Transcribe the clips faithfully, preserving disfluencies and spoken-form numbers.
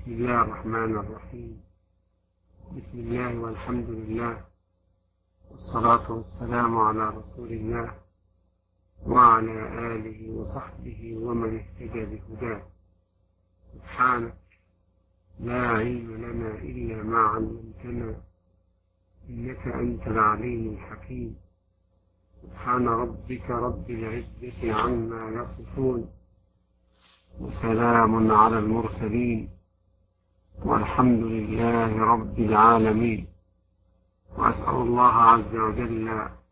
بسم الله الرحمن الرحيم. بسم الله والحمد لله والصلاة والسلام على رسول الله وعلى آله وصحبه ومن اهتدى بهداه. سبحانك لا علم لنا إلا ما علمتنا إنك أنت العليم الحكيم. سبحان ربك رب العزة عما يصفون وسلام على المرسلين والحمد لله رب العالمين. وأسأل الله عز وجل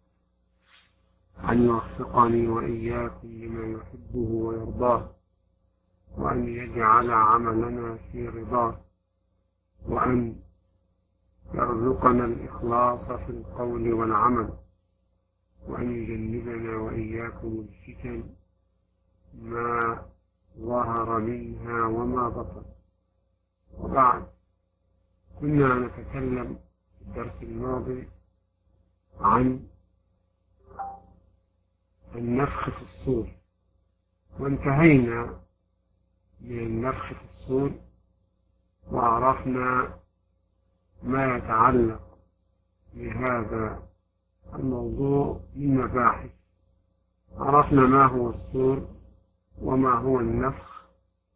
أن يوفقني وإياكم لما يحبه ويرضاه، وأن يجعل عملنا في رضاه، وأن يرزقنا الإخلاص في القول والعمل، وأن يجنبنا وإياكم الفتن ما ظهر منها وما بطن. وبعد، كنا نتكلم في الدرس الماضي عن النفخ في الصور، وانتهينا من النفخ في الصور وعرفنا ما يتعلق بهذا الموضوع من مباحث. عرفنا ما هو الصور وما هو النفخ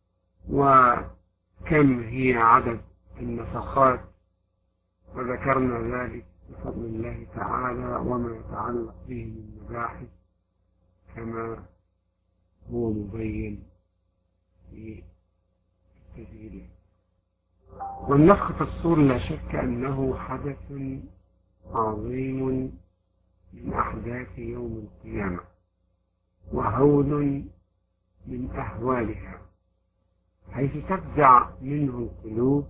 وكم هي عدد النفخات، وذكرنا ذلك بفضل الله تعالى وما يتعلق به من مباحث كما هو مبين في التسجيل. والنفخ في الصور لا شك أنه حدث عظيم من أحداث يوم القيامة، وهول من أهوالها، حيث تفزع منه القلوب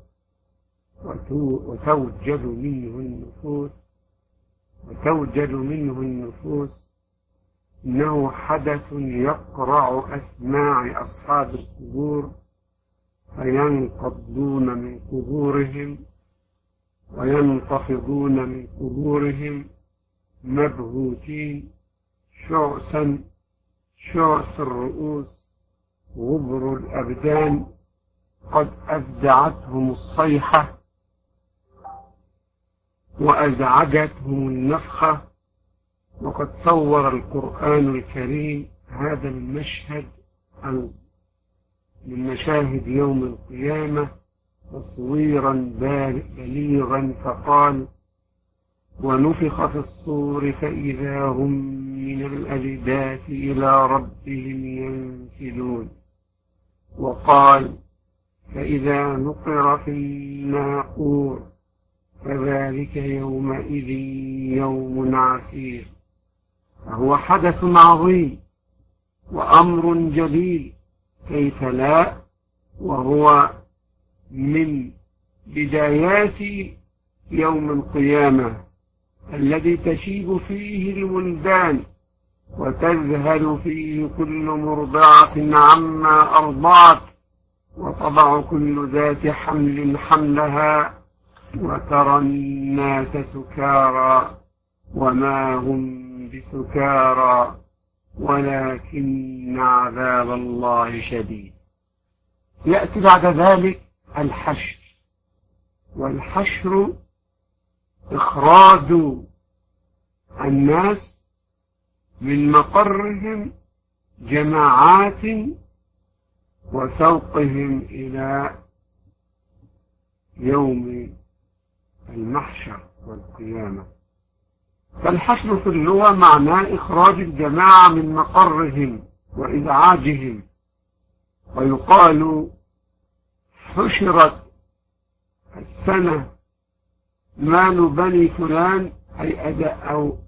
وتوجد منه النفوس وتوجد منه النفوس إنه حدث يقرع أسماع أصحاب القبور، فينقضون من قبورهم وينتفضون من قبورهم مبهوتين شعثا شعث الرؤوس غبر الأبدان، قد أفزعتهم الصيحة وأزعجتهم النفخة. وقد صور القرآن الكريم هذا المشهد من مشاهد يوم القيامة تصويرا بليغا، فقال: ونفخ في الصور فإذا هم من الأجداث إلى ربهم ينسلون. وقال: فإذا نقر في الناقور فذلك يومئذ يوم عسير. فهو حدث عظيم وأمر جليل، كيف لا، وهو من بدايات يوم القيامة الذي تشيب فيه الولدان وتذهل فيه كل مرضعة عما أرضعت، وتضع كل ذات حمل حملها، وترى الناس سكارى وما هم بسكارى ولكن عذاب الله شديد. يأتي بعد ذلك الحشر، والحشر إخراج الناس من مقرهم جماعات وسوقهم إلى يوم المحشر والقيامة. فالحشر في اللغة معناه إخراج الجماعة من مقرهم وإزعاجهم، ويقال حشرت السنة مال بني فلان، أي أداء أو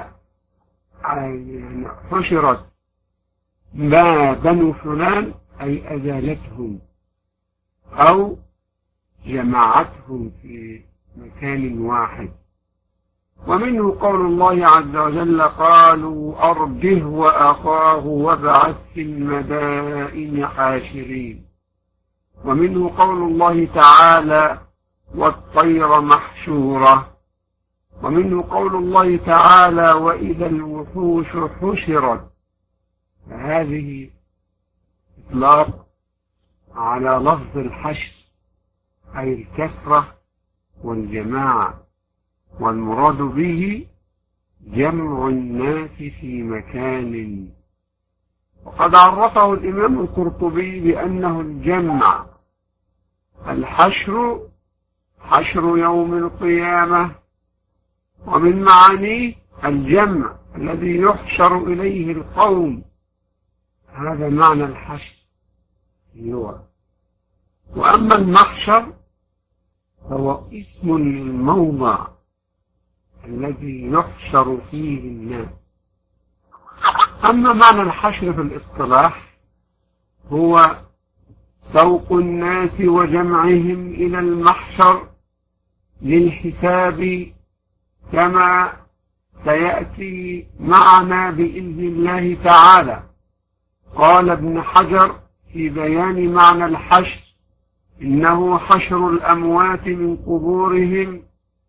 يعني حشرت ما بنو فلان، أي أزالتهم أو جمعتهم في مكان واحد. ومنه قول الله عز وجل: قالوا أرجه وأخاه وابعث في المدائن حاشرين. ومنه قول الله تعالى: والطير محشورة. ومنه قول الله تعالى: وإذا الوحوش حشرت. فهذه إطلاق على لفظ الحشر أي الكثرة والجماعة، والمراد به جمع الناس في مكان. وقد عرفه الإمام القرطبي بأنه الجمع الحشر، حشر يوم القيامة، ومن معانيه الجمع الذي يحشر إليه القوم، هذا معنى الحشر اللغة. وأما المحشر فهو اسم للموضع الذي يحشر فيه الناس. أما معنى الحشر في الاصطلاح هو سوق الناس وجمعهم إلى المحشر للحساب، كما سيأتي معنا بإذن الله تعالى. قال ابن حجر في بيان معنى الحشر: إنه حشر الأموات من قبورهم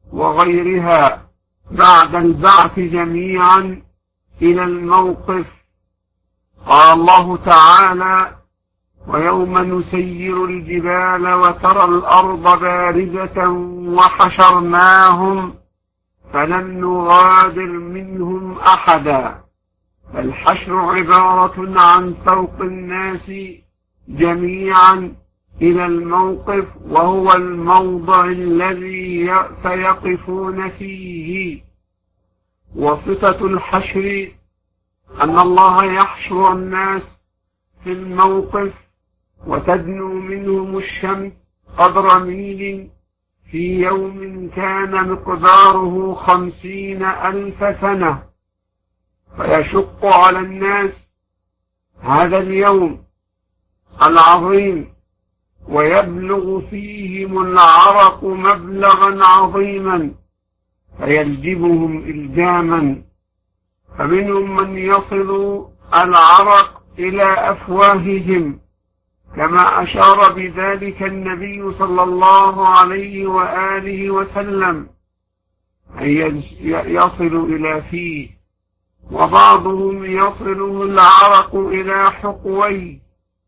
وغيرها بعد البعث جميعا إلى الموقف. قال الله تعالى: ويوم نسير الجبال وترى الأرض بارزة وحشرناهم فلم نغادر منهم أحدا. فالحشر عبارة عن سوق الناس جميعا إلى الموقف، وهو الموضع الذي سيقفون فيه. وصفة الحشر أن الله يحشر الناس في الموقف وتدنو منهم الشمس قدر ميل في يوم كان مقداره خمسين ألف سنة، فيشق على الناس هذا اليوم العظيم، ويبلغ فيهم العرق مبلغا عظيما فيلجمهم إلجاما، فمنهم من يصل العرق إلى أفواههم، كما أشار بذلك النبي صلى الله عليه وآله وسلم، أن يصل إلى فيه. وبعضهم يصله العرق إلى حقويه،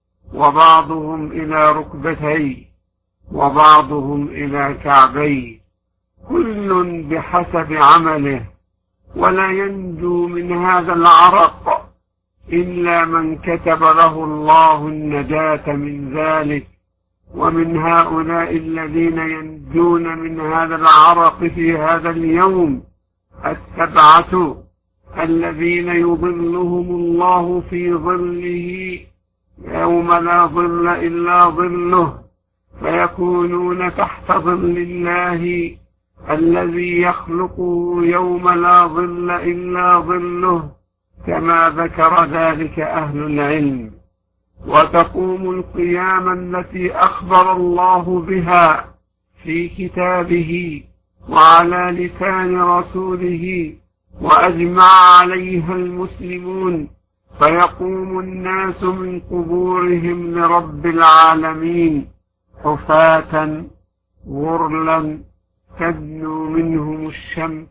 وبعضهم إلى ركبتيه، وبعضهم إلى كعبيه، كل بحسب عمله، ولا ينجو من هذا العرق إلا من كتب له الله النجاة من ذلك. ومن هؤلاء الذين ينجون من هذا العرق في هذا اليوم السبعة الذين يظلهم الله في ظله يوم لا ظل إلا ظله، فيكونون تحت ظل الله الذي يخلقه يوم لا ظل إلا ظله، كما ذكر ذلك أهل العلم. وتقوم القيامة التي أخبر الله بها في كتابه وعلى لسان رسوله وأجمع عليها المسلمون، فيقوم الناس من قبورهم لرب العالمين حفاة غرلا تدنو منهم الشمس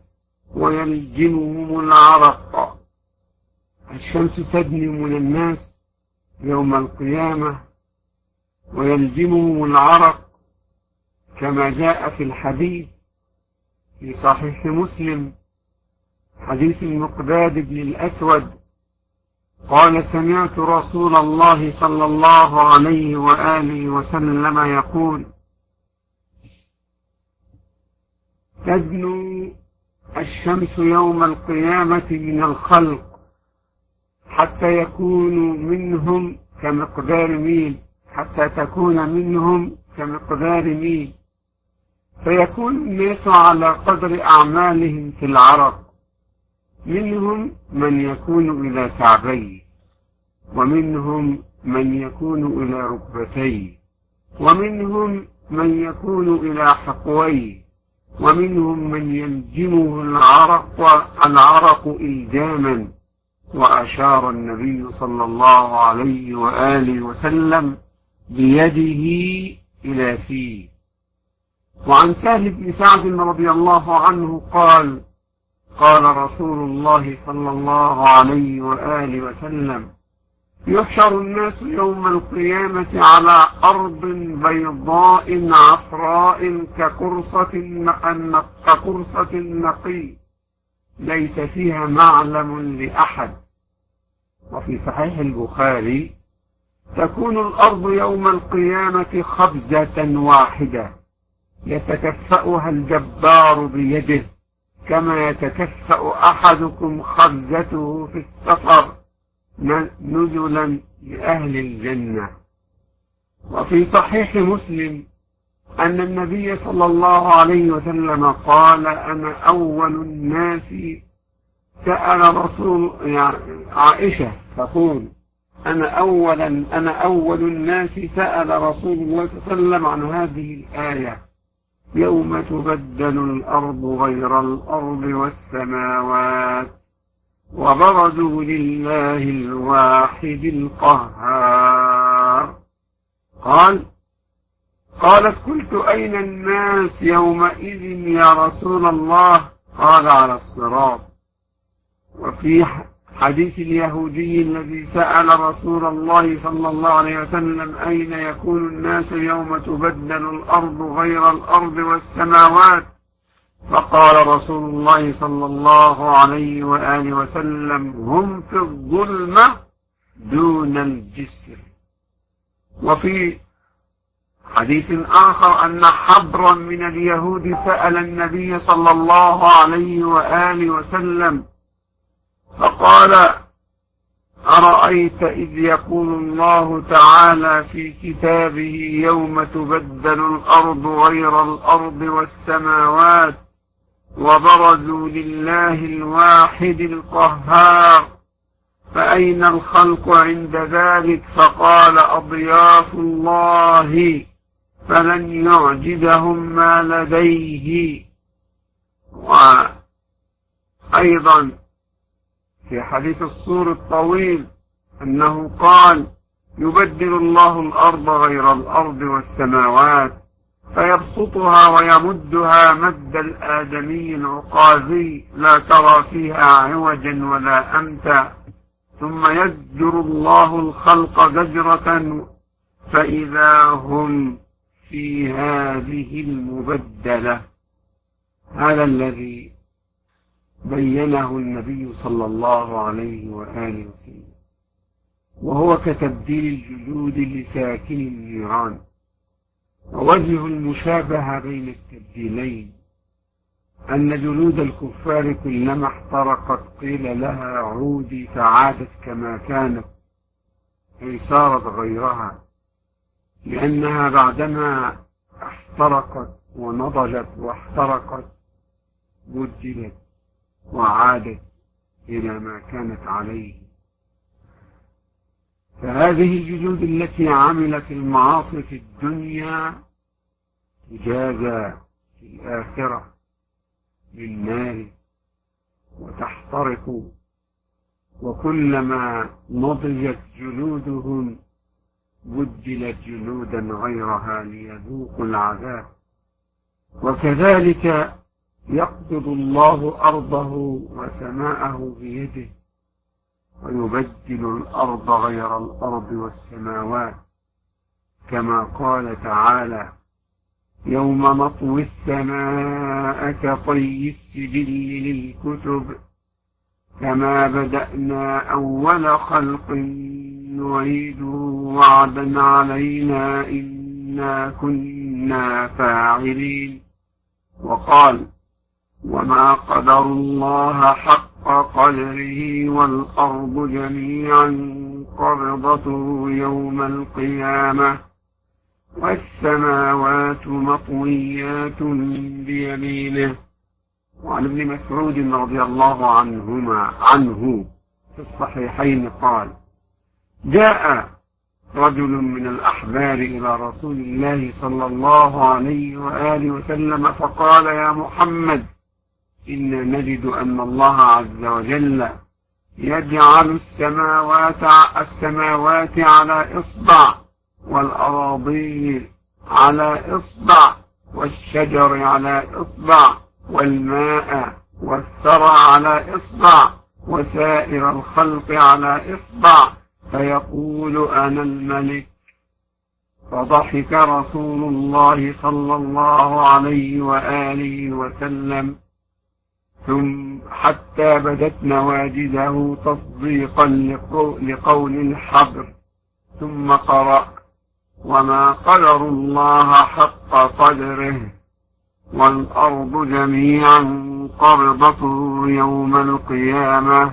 ويلجمهم العرق. الشمس تدنو من الناس يوم القيامة ويلجمهم العرق، كما جاء في الحديث في صحيح مسلم حديث المقداد بن الأسود قال: سمعت رسول الله صلى الله عليه وآله وسلم يقول: تدنو الشمس يوم القيامة من الخلق حتى يكونوا منهم كمقدار ميل، حتى تكون منهم كمقدار ميل، فيكون الناس على قدر أعمالهم في العرق، منهم من يكون إلى كعبيه، ومنهم من يكون إلى ركبتيه، ومنهم من يكون إلى حقويه، ومنهم من يلجمه العرق العرق إلجاما. وأشار النبي صلى الله عليه وآله وسلم بيده إلى فيه. وعن سهل بن سعد رضي الله عنه قال: قال رسول الله صلى الله عليه وآله وسلم: يحشر الناس يوم القيامة على أرض بيضاء عفراء كقرصة كقرصة النقي ليس فيها معلم لأحد. وفي صحيح البخاري تكون الأرض يوم القيامة خبزة واحدة يتكفأها الجبار بيده كما يتكفأ أحدكم خبزته في السفر نزلا لأهل الجنة. وفي صحيح مسلم أن النبي صلى الله عليه وسلم قال: أنا أول الناس سأل رسول يعني عائشة تقول: أنا أولا أنا أول الناس سأل رسول الله صلى الله عليه وسلم عن هذه الآية: يوم تبدل الأرض غير الأرض والسماوات وبرزوا لله الواحد القهار. قال قالت: قلت: أين الناس يومئذ يا رسول الله؟ قال: على الصراط. وفي حديث اليهودي الذي سأل رسول الله صلى الله عليه وسلم: أين يكون الناس يوم تبدل الأرض غير الأرض والسماوات؟ فقال رسول الله صلى الله عليه وآله وسلم: هم في الظلمة دون الجسر. وفي حديث آخر أن حبرا من اليهود سأل النبي صلى الله عليه وآله وسلم فقال: أرأيت إذ يقول الله تعالى في كتابه: يوم تبدل الأرض غير الأرض والسماوات وبرزوا لله الواحد القهار، فأين الخلق عند ذلك؟ فقال: أضياف الله فلن يعجزهم ما لديه. وأيضا في حديث السور الطويل أنه قال: يبدل الله الأرض غير الأرض والسماوات فيبسطها ويمدها مد الآدمي العقازي لا ترى فيها عوجا ولا أمتا، ثم يزجر الله الخلق زجرة فإذا هم في هذه المبدلة. هذا الذي بينه النبي صلى الله عليه وآله وسلم، وهو كتبديل الجلود لساكن النيران. ووجه المشابهة بين التبديلين أن جلود الكفار كلما احترقت قيل لها عودي فعادت كما كانت، أي صارت غيرها، لأنها بعدما احترقت ونضجت واحترقت بدلت وعادت إلى ما كانت عليه. فهذه الجلود التي عملت المعاصي في الدنيا تجازى في الآخرة بالنار وتحترق، وكلما نضجت جلودهم بدلت جلودا غيرها ليذوقوا العذاب. وكذلك يقبض الله أرضه وسماءه بيده ويبدل الأرض غير الأرض والسماوات، كما قال تعالى: يوم نطوي السماء كطي السجل للكتب كما بدأنا أول خلق نعيده وعدا علينا إنا كنا فاعلين. وقال: وما قدر الله حق قدره والأرض جميعا قبضته يوم القيامة والسماوات مطويات بيمينه. وعن ابن مسعود رضي الله عنهما عنه في الصحيحين قال: جاء رجل من الأحبار إلى رسول الله صلى الله عليه وآله وسلم فقال: يا محمد، إنا نجد أن الله عز وجل يجعل السماوات السماوات على إصبع والأراضين على إصبع والشجر على إصبع والماء والثرى على إصبع وسائر الخلق على إصبع، فيقول أنا الملك، فضحك رسول الله صلى الله عليه وآله وسلم ثم حتى بدت نواجذه تصديقا لقول الحبر، ثم قرأ: وما قدر الله حق قدره والأرض جميعا قبضته يوم القيامة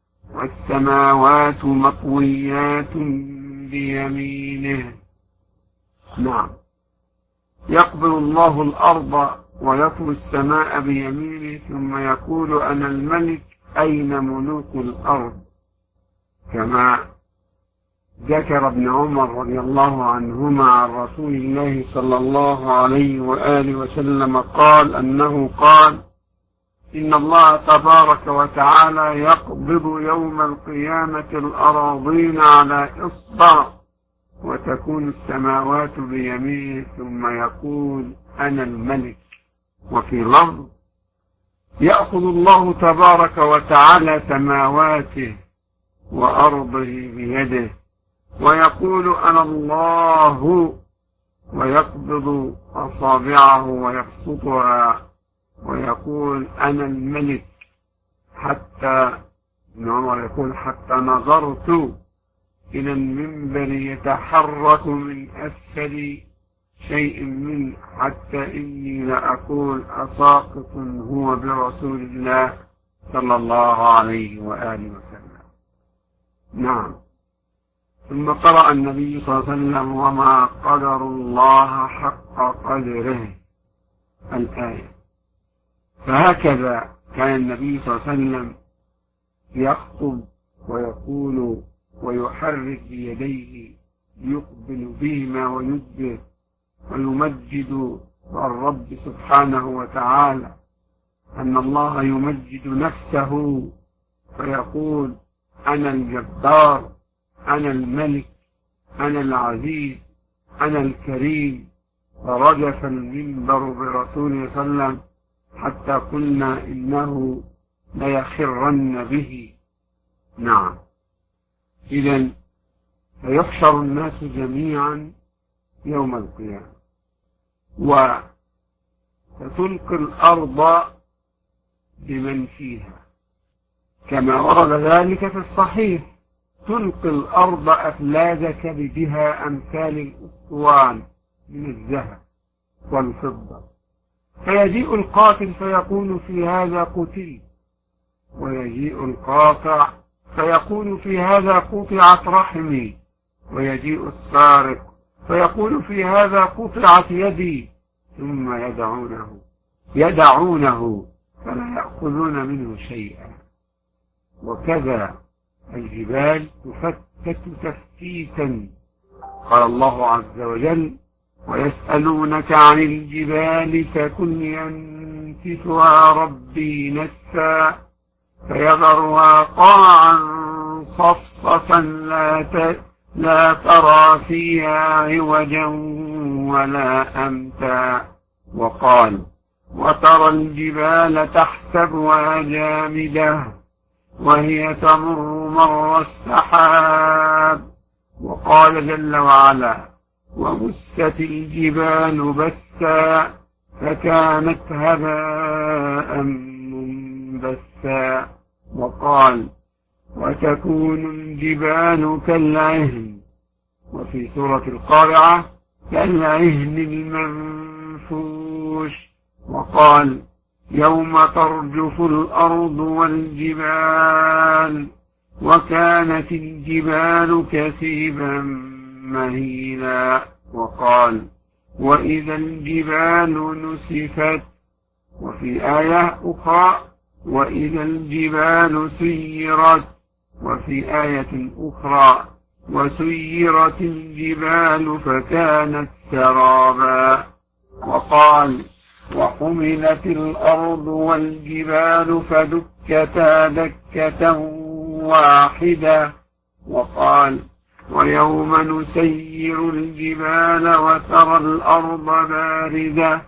والسماوات مطويات بيمينه. نعم، يقبل الله الأرض ويطوي السماء بيمينه ثم يقول أنا الملك أين ملوك الأرض، كما ذكر ابن عمر رضي الله عنهما عن رسول الله صلى الله عليه وآله وسلم قال أنه قال: إن الله تبارك وتعالى يقبض يوم القيامة الأراضين على إصبع وتكون السماوات بيمينه ثم يقول أنا الملك. وفي لفظ: يأخذ الله تبارك وتعالى سماواته وأرضه بيده ويقول أنا الله، ويقبض أصابعه ويبسطها ويقول أنا الملك، حتى ابن عمر يقول: حتى نظرت إلى المنبر يتحرك من أسفل شيء منه حتى إني لأقول أساقط هو برسول الله صلى الله عليه وآله وسلم. نعم. ثم قرأ النبي صلى الله عليه وسلم: وما قدر الله حق قدره، الآية. فهكذا كان النبي صلى الله عليه وسلم يخطب ويقول ويحرك بيديه يقبل بهما ويدبر ويمجد الرب سبحانه وتعالى، أن الله يمجد نفسه فيقول أنا الجبار، أنا الملك، أنا العزيز، أنا الكريم. فرجف المنبر برسوله صلى الله عليه وسلم حتى قلنا إنه ليخرن به. نعم. إذن فيحشر الناس جميعا يوم القيامة، وستلقي الأرض بمن فيها كما ورد ذلك في الصحيح: تلقي الأرض أفلاذ كبدها أمثال الأسطوان من الذهب والفضة، فيجيء القاتل فيقول في هذا قتل، ويجيء القاطع فيقول في هذا قطعت رحمي، ويجيء السارق فيقول في هذا قطعت يدي، ثم يدعونه يدعونه فلا يأخذون منه شيئا. وكذا الجبال تفتت تفتيتا. قال الله عز وجل: ويسألونك عن الجبال فقل ينسفها ربي نسفا فيذرها قاعا صفصفا لا ت... لا ترى فيها عوجا ولا أمتا. وقال: وترى الجبال تحسبها جامدة وهي تمر مر السحاب. وقال جل وعلا: وبست الجبال بسا فكانت هباء منبثا. وقال: وتكون الجبال كالعهن. وفي سورة القارعة: كالعهن المنفوش. وقال: يوم ترجف الأرض والجبال وكانت الجبال كثيبا مهيلا. وقال: وإذا الجبال نسفت. وفي آية أخرى: وإذا الجبال سيرت. وفي آية أخرى: وسيرت الجبال فكانت سرابا. وقال: وحملت الأرض والجبال فدكتا دكة واحدة. وقال: ويوم نسير الجبال وترى الأرض بارزة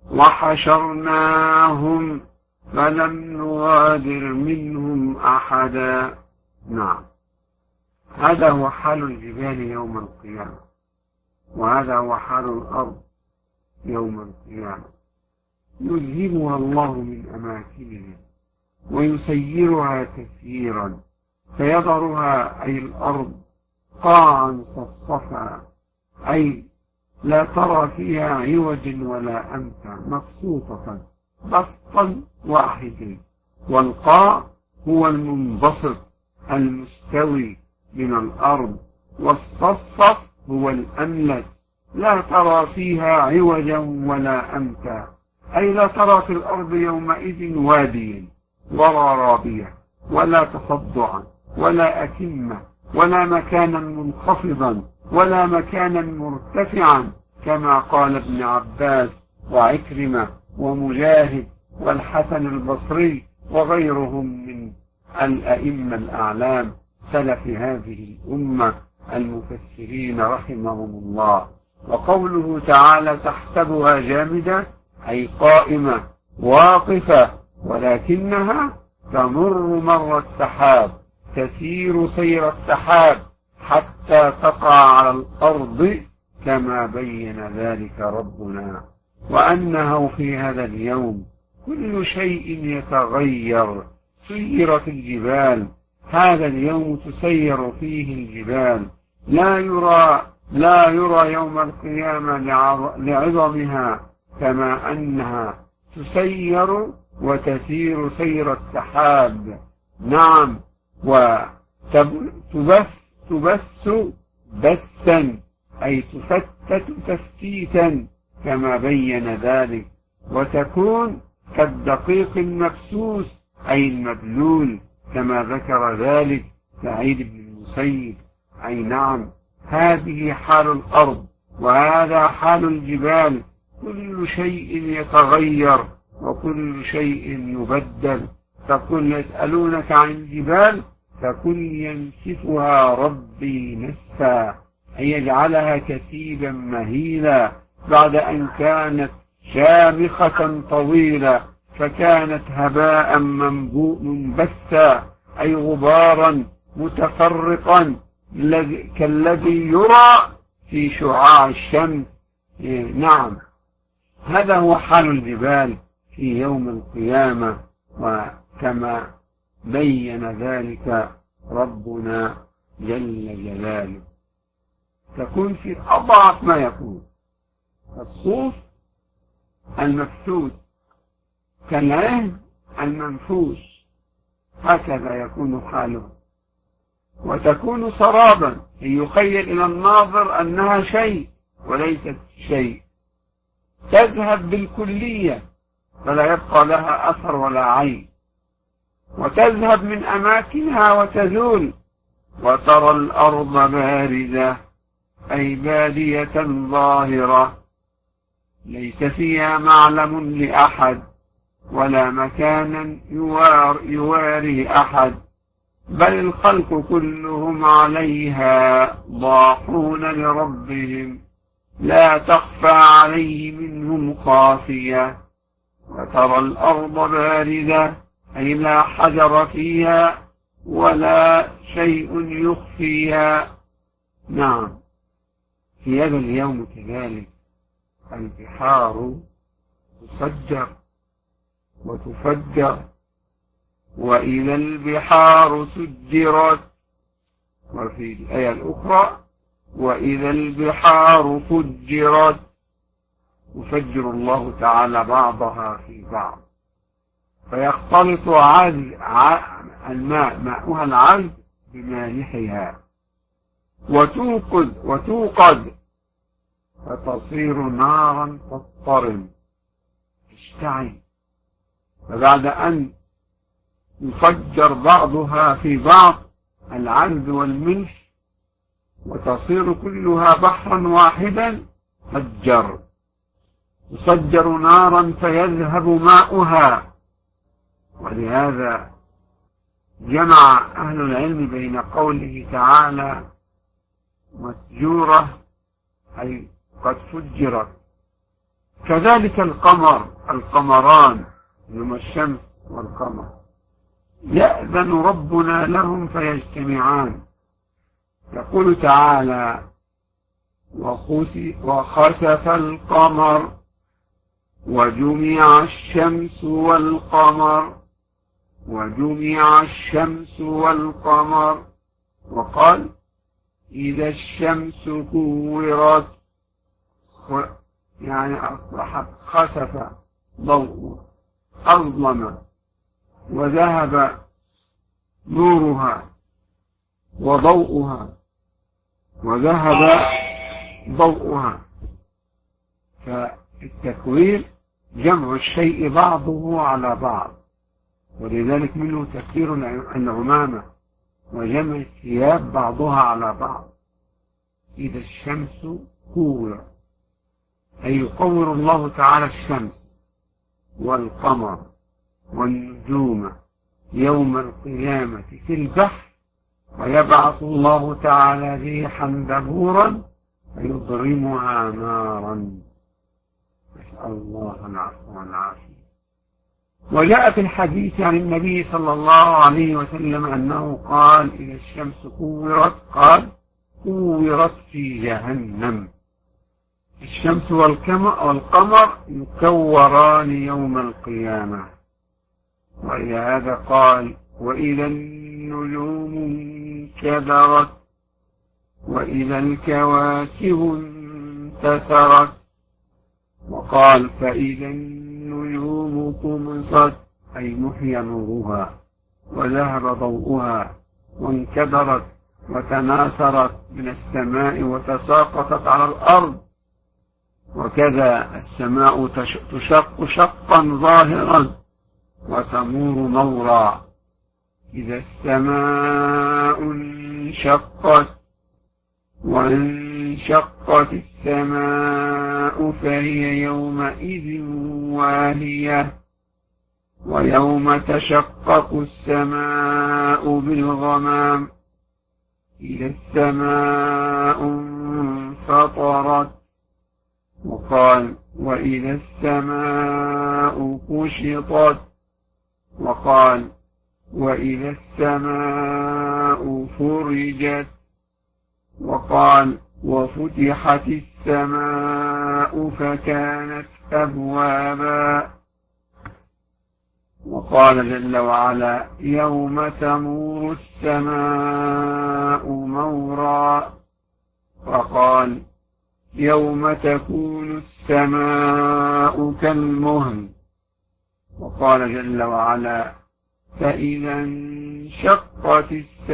وحشرناهم فلم نغادر منهم أحدا. نعم. هذا هو حال الجبال يوم القيامة، وهذا هو حال الأرض يوم القيامة. يذهبها الله من أماكنها ويسيرها تسييرا، فيضرها أي الأرض قاعا صفصفا، أي لا ترى فيها عوجا ولا أمتا، مبسوطة بسطا واحدا. والقاع هو المنبسط المستوي من الأرض، والصفصف هو الأملس لا ترى فيها عوجا ولا أمتا، أي لا ترى في الأرض يومئذ واديا ولا رابية ولا تصدعا ولا أكمة ولا مكانا منخفضا ولا مكانا مرتفعا، كما قال ابن عباس وعكرمة ومجاهد والحسن البصري وغيرهم من الأئمة الأعلام سلف هذه الأمة المفسرين رحمهم الله. وقوله تعالى تحسبها جامدة أي قائمة واقفة، ولكنها تمر مر السحاب، تسير سير السحاب حتى تقع على الأرض كما بين ذلك ربنا. وأنه في هذا اليوم كل شيء يتغير، سيرت الجبال، هذا اليوم تسير فيه الجبال، لا يرى لا يرى يوم القيامة لعظمها، كما أنها تسير وتسير سير السحاب. نعم، وتبث تبث بثا أي تفتت تفتيتا كما بين ذلك، وتكون كالدقيق المبسوس أي المبلول كما ذكر ذلك سعيد بن المسيب. أي نعم، هذه حال الأرض وهذا حال الجبال، كل شيء يتغير وكل شيء يبدل. فقل يسألونك عن الجبال فقل ينسفها ربي نسفا، أي يجعلها كثيبا مهيلا بعد أن كانت شامخة طويلة، فكانت هباء منبثا أي غبارا متفرقا كالذي يرى في شعاع الشمس. نعم، هذا هو حال الجبال في يوم القيامة، وكما بين ذلك ربنا جل جلاله. تكون في أضعف ما يكون الصوف المفتوت كالعهن المنفوش، هكذا يكون حاله. وتكون سرابا يخيل إلى الناظر أنها شيء وليست شيء، تذهب بالكلية فلا يبقى لها أثر ولا عين، وتذهب من أماكنها وتزول. وترى الأرض بارزة أي بادية ظاهرة ليس فيها معلم لأحد ولا مكانا يوار يواري أحد، بل الخلق كلهم عليها ضاحون لربهم لا تخفى عليه منهم خافية. وترى الأرض بارزة أي لا حجر فيها ولا شيء يخفيها. نعم، في هذا اليوم كذلك البحار تسجر وتفجر، وإذا البحار سجرت، وفي الآية الأخرى وإذا البحار فجرت، يفجر الله تعالى بعضها في بعض فيختلط عذب الماء ماؤها العذب بمالحها، وتوقد وتوقد فتصير نارا تضطرم تشتعل. فبعد أن يفجر بعضها في بعض العذب والملح وتصير كلها بحرا واحدا، فجر يصجر نارا فيذهب ماؤها. ولهذا جمع أهل العلم بين قوله تعالى مسجورة أي قد فجرت، كذلك القمر القمران يوم الشمس والقمر يأذن ربنا لهم فيجتمعان، يقول تعالى وخسف القمر وجمع الشمس والقمر وجمع الشمس والقمر وقال إذا الشمس كورت يعني أصبحت خسف ضوء أظلم وذهب نورها وضوءها وذهب ضوءها. فالتكوير جمع الشيء بعضه على بعض، ولذلك منه تكوير العمامة وجمع الثياب بعضها على بعض. إذا الشمس كورت أي يكور الله تعالى الشمس والقمر والنجوم يوم القيامة في البحر، ويبعث الله تعالى ريحا دبورا فيضرمها نارا، نسأل الله العفو والعافية. وجاء في الحديث عن النبي صلى الله عليه وسلم أنه قال إذا الشمس كورت قال كورت في جهنم. الشمس والقمر يكوران يوم القيامة. وإلى هذا قال وإذا النجوم انكدرت وإذا الكواكب انتثرت، وقال فإذا النجوم طمست أي محي نورها وذهب ضوءها وانكدرت وتناثرت من السماء وتساقطت على الأرض، وكذا السماء تشق شقا ظاهرا وتمور مورا. إذا السماء انشقت وانشقت السماء فهي يومئذ واهية، ويوم تشقق السماء بالغمام إذا السماء انفطرت، وقال وإذا السماء كشطت، وقال وإذا السماء فرجت، وقال وفتحت السماء فكانت أبوابا، وقال جل وعلا يوم تمور السماء مورا، وقال يوم تكون السماء كالمهل، وقال جل وعلا فإذا انشقت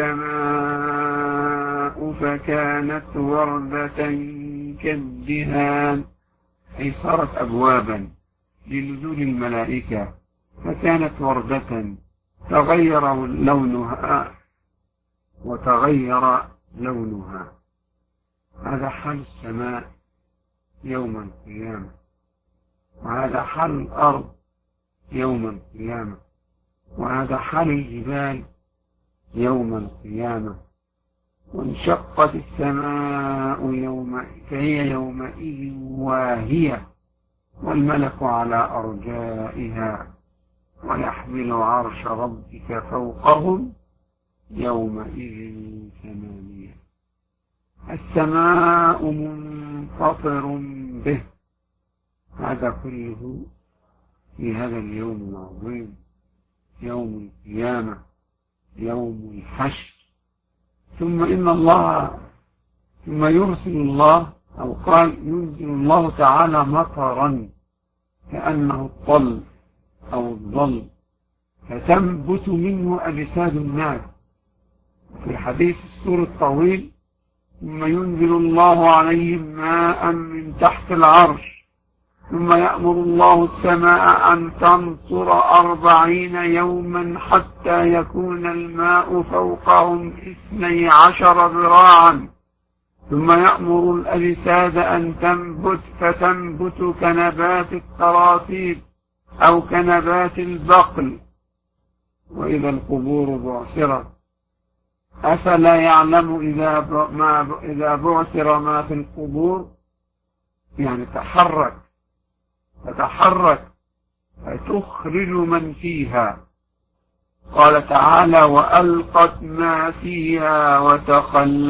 السماء فكانت وردة كالدهان أي صارت أبوابا لنزول الملائكة فكانت وردة تغير لونها وتغير لونها. هذا حال السماء يوم القيامة، وهذا حال الأرض يوم القيامة، وهذا حال الجبال يوم القيامة. وانشقت السماء يوم فهي يومئذ واهية والملك على أرجائها ويحمل عرش ربك فوقهم يومئذ ثمانية. السماء منفطر به. هذا كله في هذا اليوم العظيم يوم القيامة يوم الحشر. ثم إن الله ثم يرسل الله أو قال ينزل الله تعالى مطرا كأنه الطل أو الظل فتنبت منه أجساد الناس. في حديث السور الطويل ثم ينزل الله عليهم ماء من تحت العرش ثم يأمر الله السماء أن تمطر أربعين يوما حتى يكون الماء فوقهم اثني عشر ذراعا ثم يأمر الأجساد أن تنبت فتنبت كنبات التراثيب أو كنبات البقل. وإذا القبور بعثرت أفلا يعلم إذا ما إذا بعثر ما في القبور يعني تحرك فتحرك فتخرج من فيها. قال تعالى وألقت ما فيها وتخلت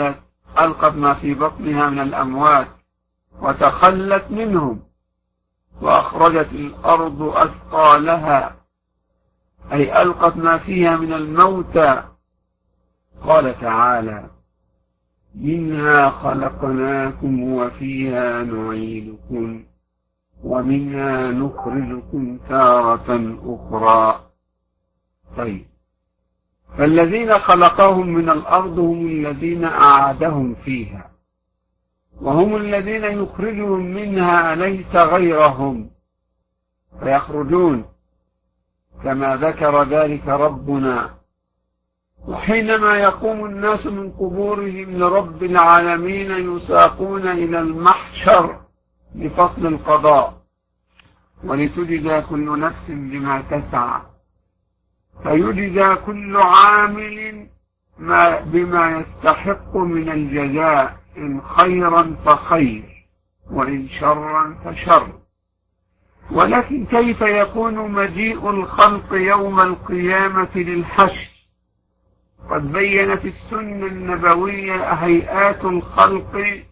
ألقت ما في بطنها من الأموات وتخلت منهم، وأخرجت الأرض أثقالها أي ألقت ما فيها من الموتى. قال تعالى: منها خلقناكم وفيها نعيدكم ومنها نخرجكم تارة أخرى. طيب، فالذين خلقهم من الأرض هم الذين أعادهم فيها، وهم الذين يخرجهم منها ليس غيرهم، فيخرجون كما ذكر ذلك ربنا. وحينما يقوم الناس من قبورهم لرب العالمين يساقون إلى المحشر لفصل القضاء ولتجزى كل نفس بما تسعى، فيجزى كل عامل ما بما يستحق من الجزاء، إن خيرا فخير وإن شرا فشر. ولكن كيف يكون مجيء الخلق يوم القيامة للحشر؟ قد بينت السنة النبوية هيئات الخلق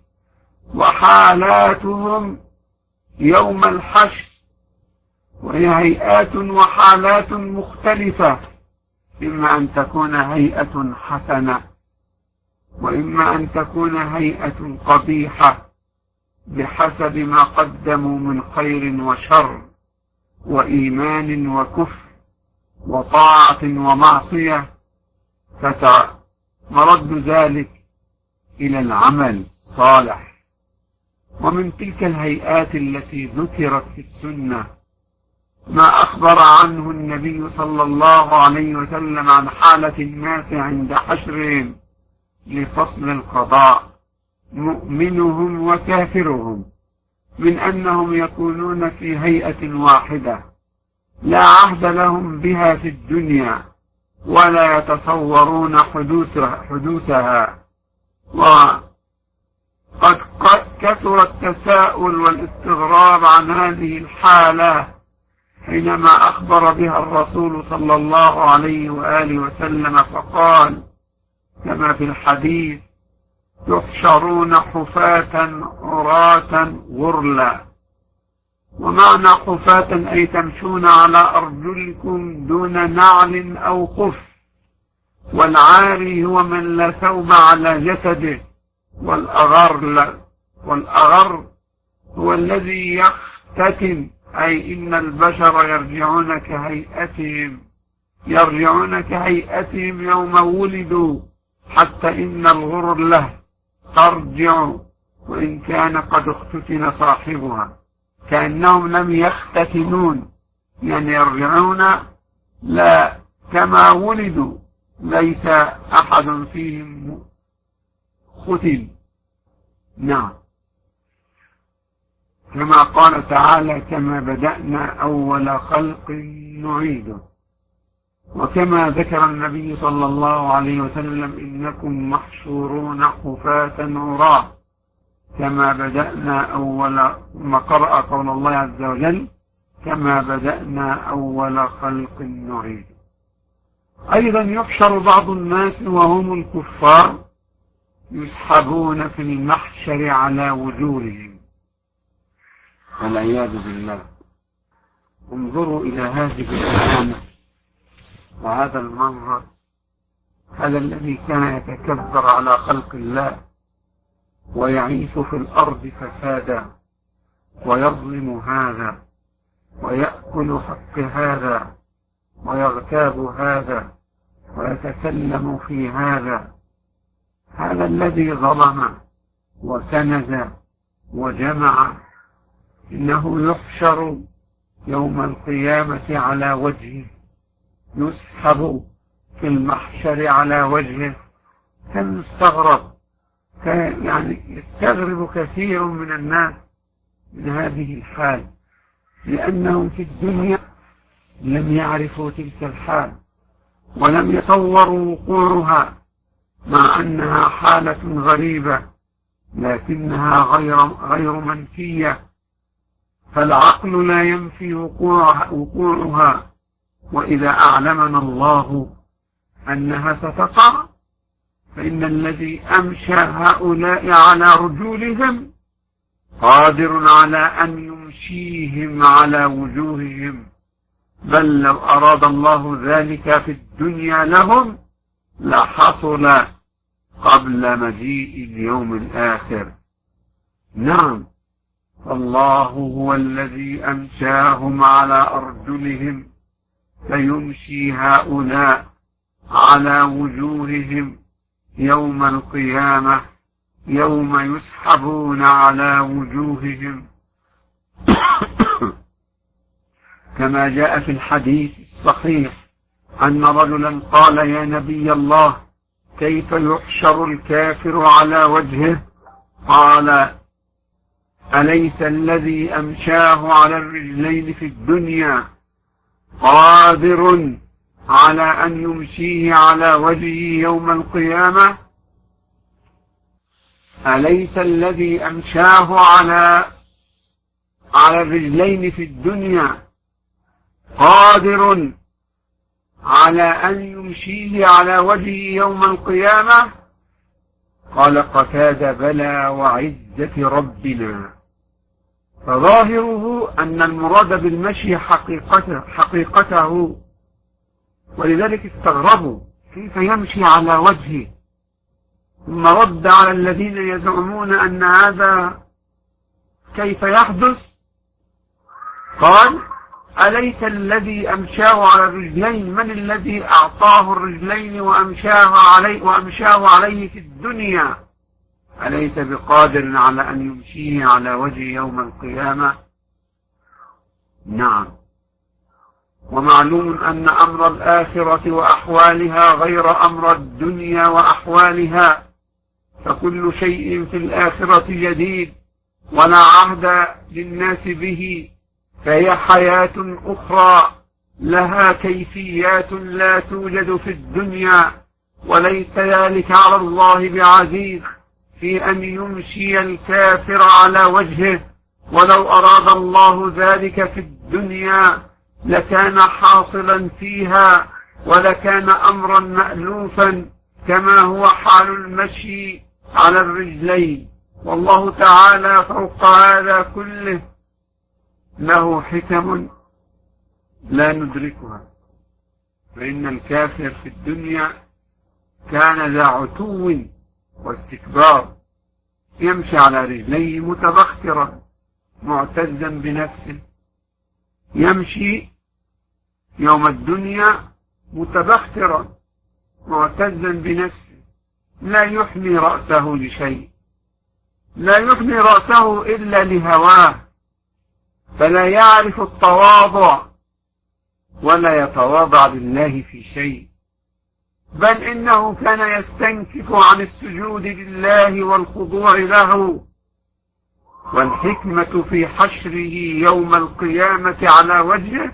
وحالاتهم يوم الحشر، وهي هيئات وحالات مختلفة، إما أن تكون هيئة حسنة وإما أن تكون هيئة قبيحة بحسب ما قدموا من خير وشر وإيمان وكفر وطاعة ومعصية، فمرد ذلك إلى العمل الصالح. ومن تلك الهيئات التي ذكرت في السنة ما أخبر عنه النبي صلى الله عليه وسلم عن حالة الناس عند حشرهم لفصل القضاء، مؤمنهم وكافرهم، من أنهم يكونون في هيئة واحدة لا عهد لهم بها في الدنيا ولا يتصورون حدوثها. وقد كثر التساؤل والاستغراب عن هذه الحالة حينما أخبر بها الرسول صلى الله عليه وآله وسلم، فقال كما في الحديث: تحشرون حفاة عراة غرلا. ومعنى حفاة أي تمشون على أرجلكم دون نعل أو خف، والعاري هو من لا ثوب على جسده، والأغر, والأغر هو الذي يختتن، أي إن البشر يرجعون كهيئتهم يرجعون كهيئتهم يوم ولدوا، حتى إن الغرلة ترجع وإن كان قد اختتن صاحبها، كأنهم لم يختتنون، يعني يرجعون لا كما ولدوا، ليس أحد فيهم ختن. نعم، كما قال تعالى: كما بدأنا أول خلق نعيده. وكما ذكر النبي صلى الله عليه وسلم: إنكم محشورون حفاة عراة، كما بدأنا أول، ثم قرأ قول الله عز وجل: كما بدأنا أول خلق نعيد. أيضا يحشر بعض الناس وهم الكفار يسحبون في المحشر على وجوههم والعياذ بالله. انظروا إلى هذه الآية وهذا المنظر، هذا الذي كان يتكبر على خلق الله ويعيش في الأرض فسادا ويظلم هذا ويأكل حق هذا ويغتاب هذا ويتكلم في هذا، هذا الذي ظلم وكنز وجمع، إنه يحشر يوم القيامة على وجهه، يسحب في المحشر على وجهه. كان يستغرب، كان يعني يستغرب كثير من الناس من هذه الحال، لأنهم في الدنيا لم يعرفوا تلك الحال ولم يصوروا وقوعها، مع أنها حالة غريبة لكنها غير, غير منفية، فالعقل لا ينفي وقوعها, وقوعها وإذا أعلمنا الله أنها ستقع فإن الذي أمشى هؤلاء على رجولهم قادر على أن يمشيهم على وجوههم، بل لو أراد الله ذلك في الدنيا لهم لحصل قبل مجيء اليوم الآخر. نعم، فالله هو الذي أمشاهم على أرجلهم، فيمشي هؤلاء على وجوههم يوم القيامة، يوم يسحبون على وجوههم كما جاء في الحديث الصحيح أن رجلا قال: يا نبي الله، كيف يحشر الكافر على وجهه؟ قال: أليس الذي أمشاه على الرجلين في الدنيا قادر على أن يمشيه على وجهه يوم القيامة؟ أليس الذي أمشاه على على الرجلين في الدنيا قادر على أن يمشيه على وجهه يوم القيامة؟ قال قتادة: بلى وعزة ربنا. فظاهره أن المراد بالمشي حقيقته, حقيقته ولذلك استغربوا كيف يمشي على وجهه، ثم رد على الذين يزعمون أن هذا كيف يحدث، قال: أليس الذي أمشاه على الرجلين، من الذي أعطاه الرجلين وأمشاه عليه, وأمشاه عليه في الدنيا؟ أليس بقادر على أن يمشيه على وجه يوم القيامة؟ نعم، ومعلوم أن أمر الآخرة وأحوالها غير أمر الدنيا وأحوالها، فكل شيء في الآخرة جديد ولا عهد للناس به، فهي حياة أخرى لها كيفيات لا توجد في الدنيا، وليس ذلك على الله بعزيز في أن يمشي الكافر على وجهه، ولو أراد الله ذلك في الدنيا لكان حاصلا فيها ولكان أمرا مألوفا كما هو حال المشي على الرجلين. والله تعالى فوق هذا كله له حكم لا ندركها، فإن الكافر في الدنيا كان ذا عتو واستكبار، يمشي على رجليه متبخترا معتزا بنفسه، يمشي يوم الدنيا متبخترا معتزا بنفسه، لا يحمي رأسه لشيء، لا يحمي رأسه إلا لهواه، فلا يعرف التواضع ولا يتواضع لله في شيء، بل إنه كان يستنكف عن السجود لله والخضوع له. والحكمة في حشره يوم القيامة على وجهه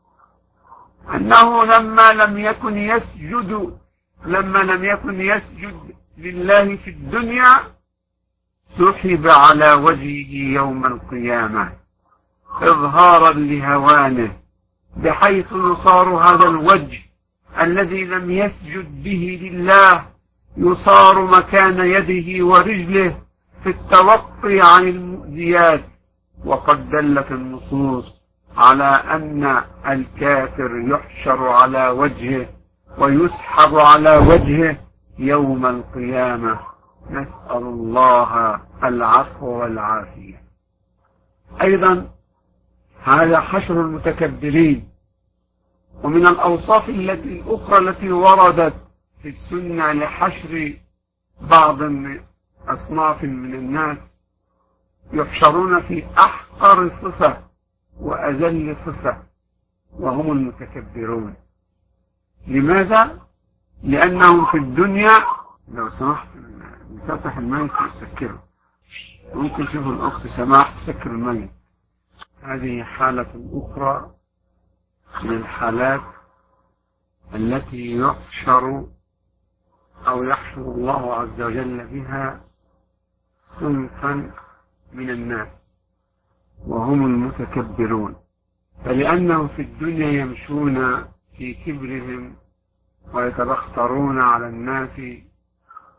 أنه لما لم يكن يسجد لما لم يكن يسجد لله في الدنيا سحب على وجهه يوم القيامة إظهارا لهوانه، بحيث يصار هذا الوجه الذي لم يسجد به لله يصار مكان يده ورجله في التوقي عن المؤذيات. وقد دلت النصوص على أن الكافر يحشر على وجهه ويسحب على وجهه يوم القيامة، نسأل الله العفو والعافية. أيضا هذا حشر المتكبرين. ومن الأوصاف التي الأخرى التي وردت في السنة لحشر بعض أصناف من الناس يحشرون في أحقر صفة وأذل صفة، وهم المتكبرون. لماذا؟ لأنهم في الدنيا، لو سمحت نفتح الميت وسكره، ممكن تشوفوا الأخت سماح تسكر الميت. هذه حالة أخرى من الحالات التي يحشر أو يحشر الله عز وجل بها صنفا من الناس، وهم المتكبرون. فلأنهم في الدنيا يمشون في كبرهم ويتبخترون على الناس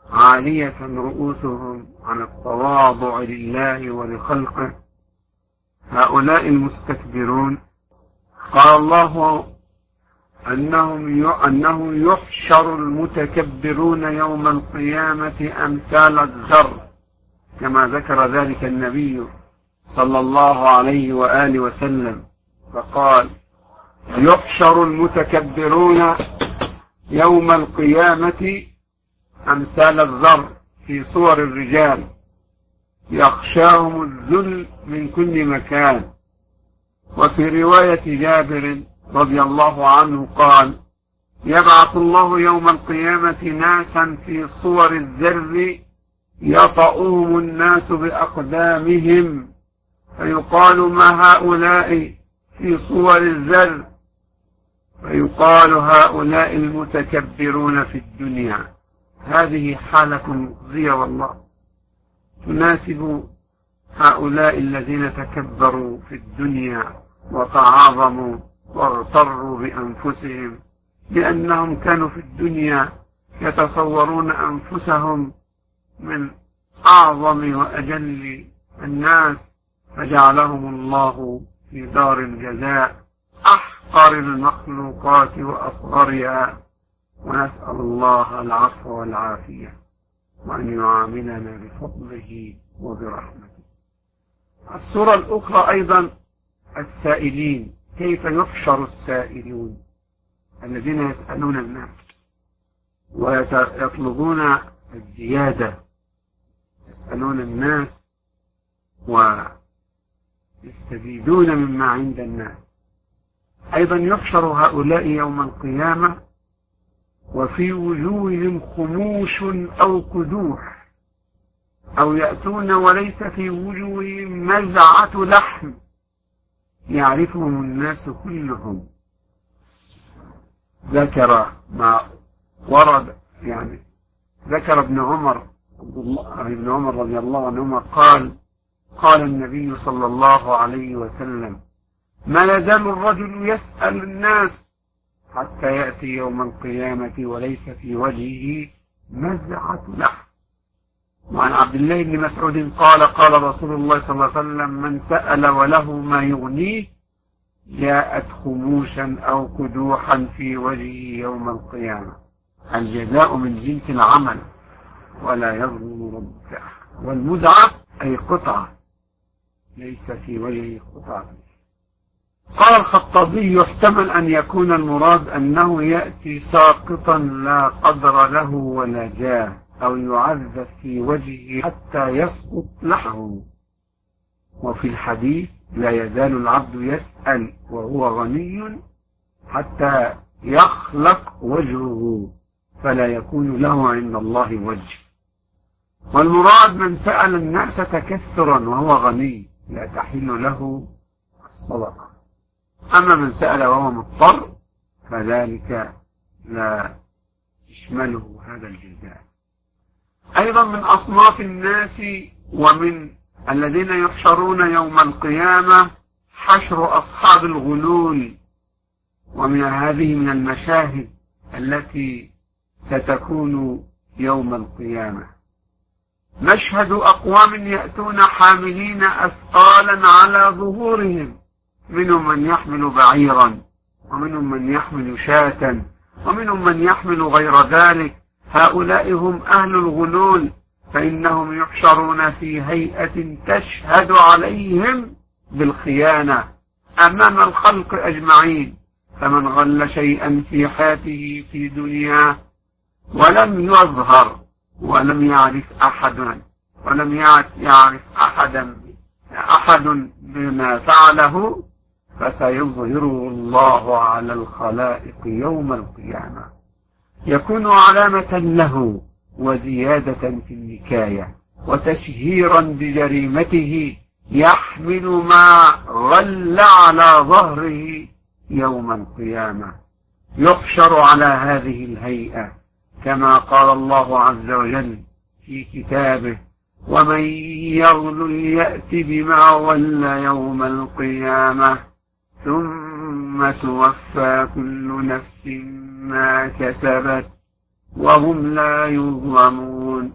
عالية رؤوسهم عن التواضع لله ولخلقه، هؤلاء المستكبرون قال الله أنهم أنه يحشر المتكبرون يوم القيامة أمثال الذر، كما ذكر ذلك النبي صلى الله عليه وآله وسلم، فقال يحشر المتكبرون يوم القيامة أمثال الذر في صور الرجال يخشاهم الذل من كل مكان. وفي رواية جابر رضي الله عنه قال يبعث الله يوم القيامة ناسا في صور الذر يطأهم الناس بأقدامهم، فيقال ما هؤلاء في صور الذر؟ فيقال هؤلاء المتكبرون في الدنيا. هذه حالة مخزية والله تناسب هؤلاء الذين تكبروا في الدنيا وتعاظموا واغتروا بأنفسهم، لأنهم كانوا في الدنيا يتصورون أنفسهم من أعظم وأجل الناس، فجعلهم الله في دار الجزاء أحقر المخلوقات وأصغرها، ونسأل الله العفو والعافية وأن يعاملنا بفضله وبرحمته. الصورة الأخرى أيضا السائلين، كيف يحشر السائلون الذين يسألون الناس ويطلبون الزيادة، يسألون الناس ويستزيدون مما عند الناس. أيضا يحشر هؤلاء يوم القيامة وفي وجوههم خموش أو كدوح، أو يأتون وليس في وجوههم مزعة لحم يعرفهم الناس كلهم. ذكر ما ورد يعني ذكر ابن عمر ابن عمر رضي الله عنهما قال قال النبي صلى الله عليه وسلم ما يزال الرجل يسأل الناس حتى يأتي يوم القيامة وليس في وجهه مزعة لحم. وعن عبد الله بن مسعود قال قال رسول الله صلى الله عليه وسلم من سأل وله ما يغنيه جاءت خموشا أو كدوحا في وجهه يوم القيامة. الجزاء من جنس العمل ولا يظلم ربك أحد. والمزعة أي قطعة ليس في وجهه قطعة. قال الخطابي يحتمل أن يكون المراد أنه يأتي ساقطا لا قدر له ولا جاه، أو يعذب في وجهه حتى يسقط لحمه. وفي الحديث لا يزال العبد يسأل وهو غني حتى يخلق وجهه فلا يكون له عند الله وجه. والمراد من سأل الناس تكثرا وهو غني لا تحل له الصدقة. أما من سأل وهو مضطر فذلك لا يشمله هذا الجزاء. أيضا من أصناف الناس ومن الذين يحشرون يوم القيامة حشر أصحاب الغلول، ومن هذه من المشاهد التي ستكون يوم القيامة مشهد أقوام يأتون حاملين أثقالا على ظهورهم، منهم من يحمل بعيرا ومنهم من يحمل شاة ومنهم من يحمل غير ذلك. هؤلاء هم أهل الغلول، فإنهم يحشرون في هيئة تشهد عليهم بالخيانة أمام الخلق أجمعين. فمن غل شيئا في حياته في دنياه ولم يظهر ولم يعرف أحدا ولم يعرف أحدا أحد بما فعله فسيظهره الله على الخلائق يوم القيامة، يكون علامة له وزيادة في النكاية وتشهيرا بجريمته، يحمل ما غل على ظهره يوم القيامة. يحشر على هذه الهيئة كما قال الله عز وجل في كتابه ومن يغل يأت بما غل يوم القيامة ثم توفى كل نفس ما كسبت وهم لا يظلمون.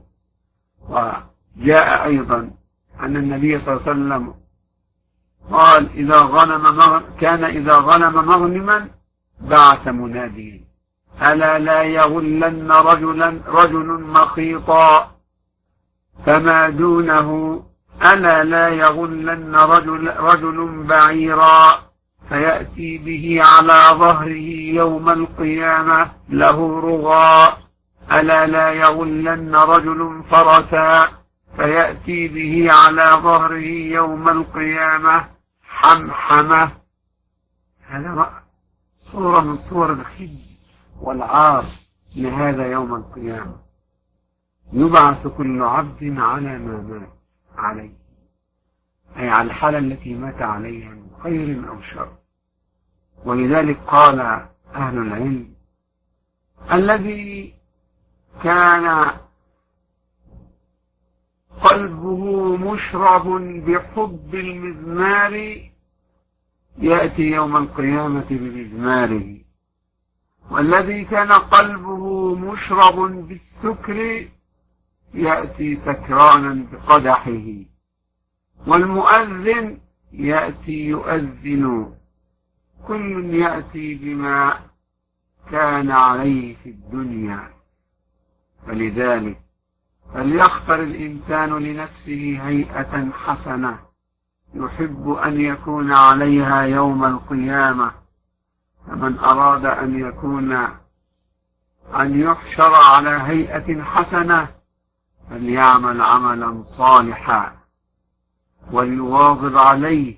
وجاء أيضا أن النبي صلى الله عليه وسلم قال إذا غنم مغنم كان إذا غنم مغنما بعث مناديا ألا لا يغلن رجلا رجل مخيطا فما دونه ألا لا يغلن رجل, رجل بعيرا فيأتي به على ظهره يوم القيامة له رغاء ألا لا يغلن رجل فرسا فيأتي به على ظهره يوم القيامة حمحمة. هذا صورة من صور الخزي والعار لهذا يوم القيامة. يبعث كل عبد على ما مات عليه، أي على الحالة التي مات عليها من خير أو شر. ولذلك قال أهل العلم الذي كان قلبه مشرب بحب المزمار يأتي يوم القيامة بمزماره، والذي كان قلبه مشرب بالسكر يأتي سكرانا بقدحه، والمؤذن يأتي يؤذن، كل يأتي بما كان عليه في الدنيا. فلذلك فليختر الإنسان لنفسه هيئة حسنة يحب أن يكون عليها يوم القيامة. فمن أراد أن يكون أن يحشر على هيئة حسنة فليعمل عملا صالحا وليواظب عليه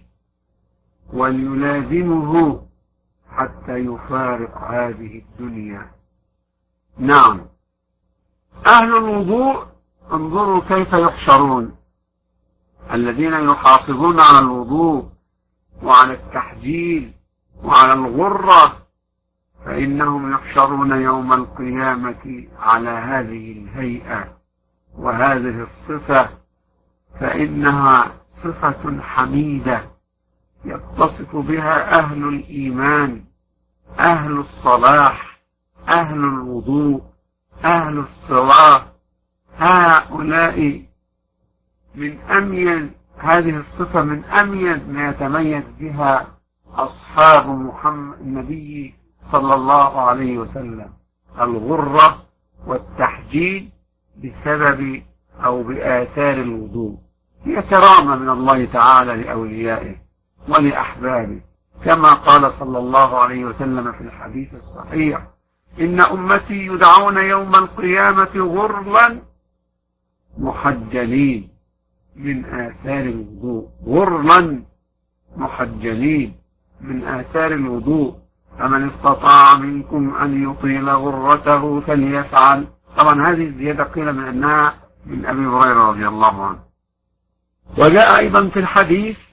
وليلازمه حتى يفارق هذه الدنيا. نعم، أهل الوضوء انظروا كيف يحشرون، الذين يحافظون على الوضوء وعلى التحجيل وعلى الغرة فإنهم يحشرون يوم القيامة على هذه الهيئة وهذه الصفة، فإنها صفة حميدة يتصف بها أهل الإيمان، أهل الصلاح، أهل الوضوء، أهل الصلاة. هؤلاء من أميز هذه الصفة من أميز ما يتميز بها أصحاب محمد النبي صلى الله عليه وسلم، الغرة والتحجيل بسبب أو بآثار الوضوء. هي كرامة من الله تعالى لأوليائه ولأحبابه، كما قال صلى الله عليه وسلم في الحديث الصحيح إن أمتي يدعون يوم القيامة غرلا محجلين من آثار الوضوء، غرلا محجلين من آثار الوضوء، فمن استطاع منكم أن يطيل غرته فليفعل. طبعا هذه الزيادة قيل من أنها من أبي هريرة رضي الله عنه. وجاء أيضا في الحديث